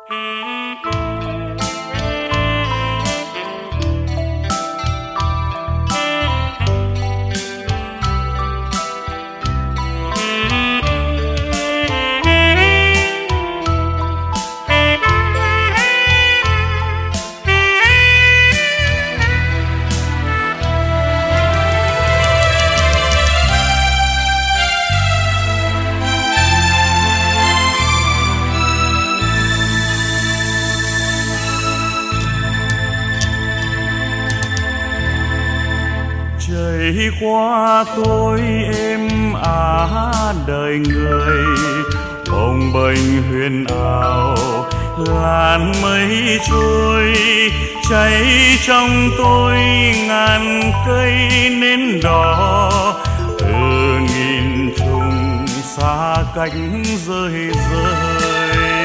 Trải qua tôi êm ả đời người, bồng bềnh huyền ảo làn mây trôi, cháy trong tôi ngàn cây nến đỏ, từ nghìn trùng xa cách rơi rơi.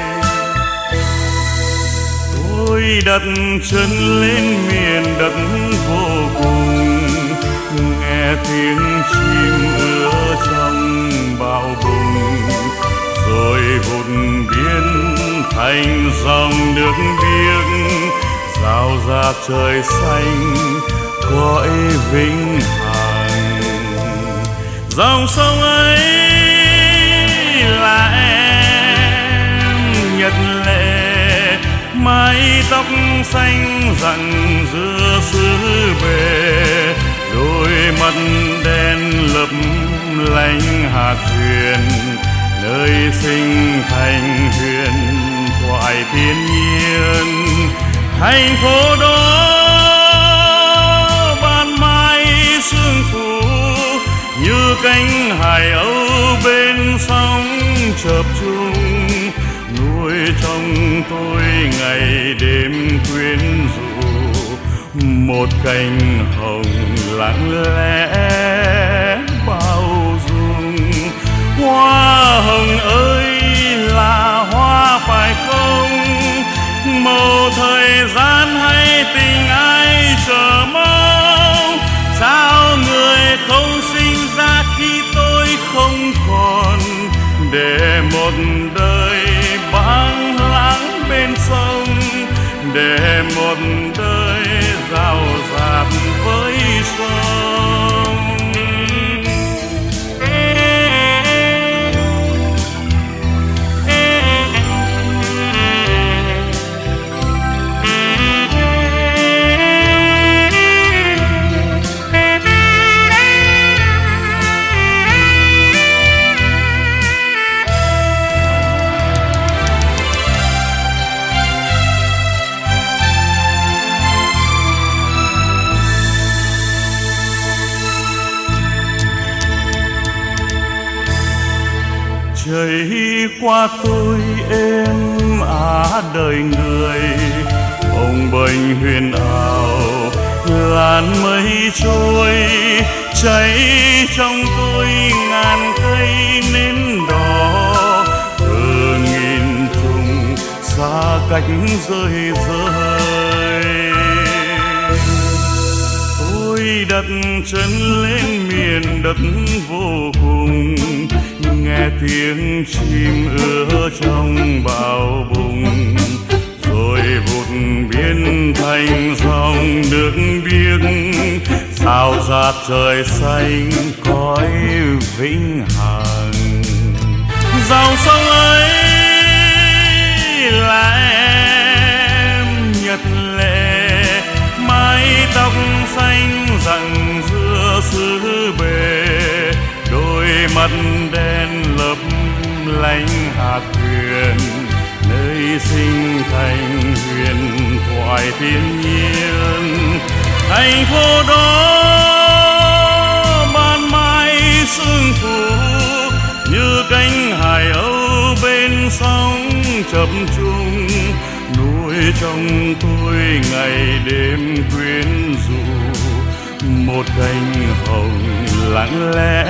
Tôi đặt chân lên miền đất vô cùng, nghe tiếng chim ưa trong bão bùng, rồi vụt biến thành dòng nước biếc, rao rạc trời xanh cõi vĩnh hằng. Dòng sông ấy là em nhật lệ, mái tóc xanh rặng giữa xứ bề, đôi mắt đen lấp lánh hạt huyền, nơi sinh thành huyền thoại thiên nhiên. Thành phố đó ban mai sương phủ, như cánh hải âu bên sóng chập trùng, nuôi trong tôi ngày đêm quyến rũ, một cành hồng lặng lẽ bao dung. Hoa hồng ơi là hoa phải không, màu thời gian hay tình ai chờ mong. Sao người không sinh ra khi tôi không còn, để một đời băng lãng bên sông, để một đời rào rạt với sông. Trải qua tôi êm ả đời người, bồng bềnh huyền ảo làn mây trôi, cháy trong tôi ngàn cây nến đỏ, từ nghìn trùng xa cách rơi rơi. Tôi đặt chân lên miền đất vô cùng, nghe tiếng chim ưa trong bão bùng, rồi vụt biến thành dòng nước biếc, rao rạt trời xanh cõi vĩnh hằng. Dòng sông ấy là em nhật lệ, mái tóc xanh rặng giữa xứ bề, đôi mắt đen lấp lánh hạt huyền, nơi sinh thành huyền thoại thiên nhiên. Thành phố đó ban mai sương phủ, như cánh hải âu bên sóng chập trùng, nuôi trong tôi ngày đêm quyến rũ, một cánh hồng lặng lẽ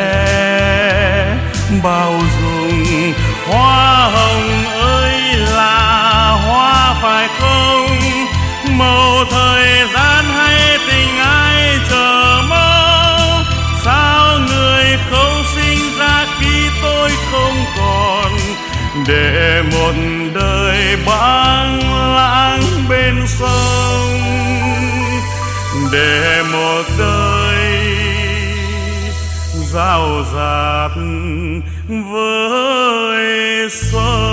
bao dung. Hoa hồng ơi là hoa phải không, màu thời gian hay tình ai chờ mong. Sao người không sinh ra khi tôi không còn, để một đời băng lãng bên sông, để một đời rao rạt với sông.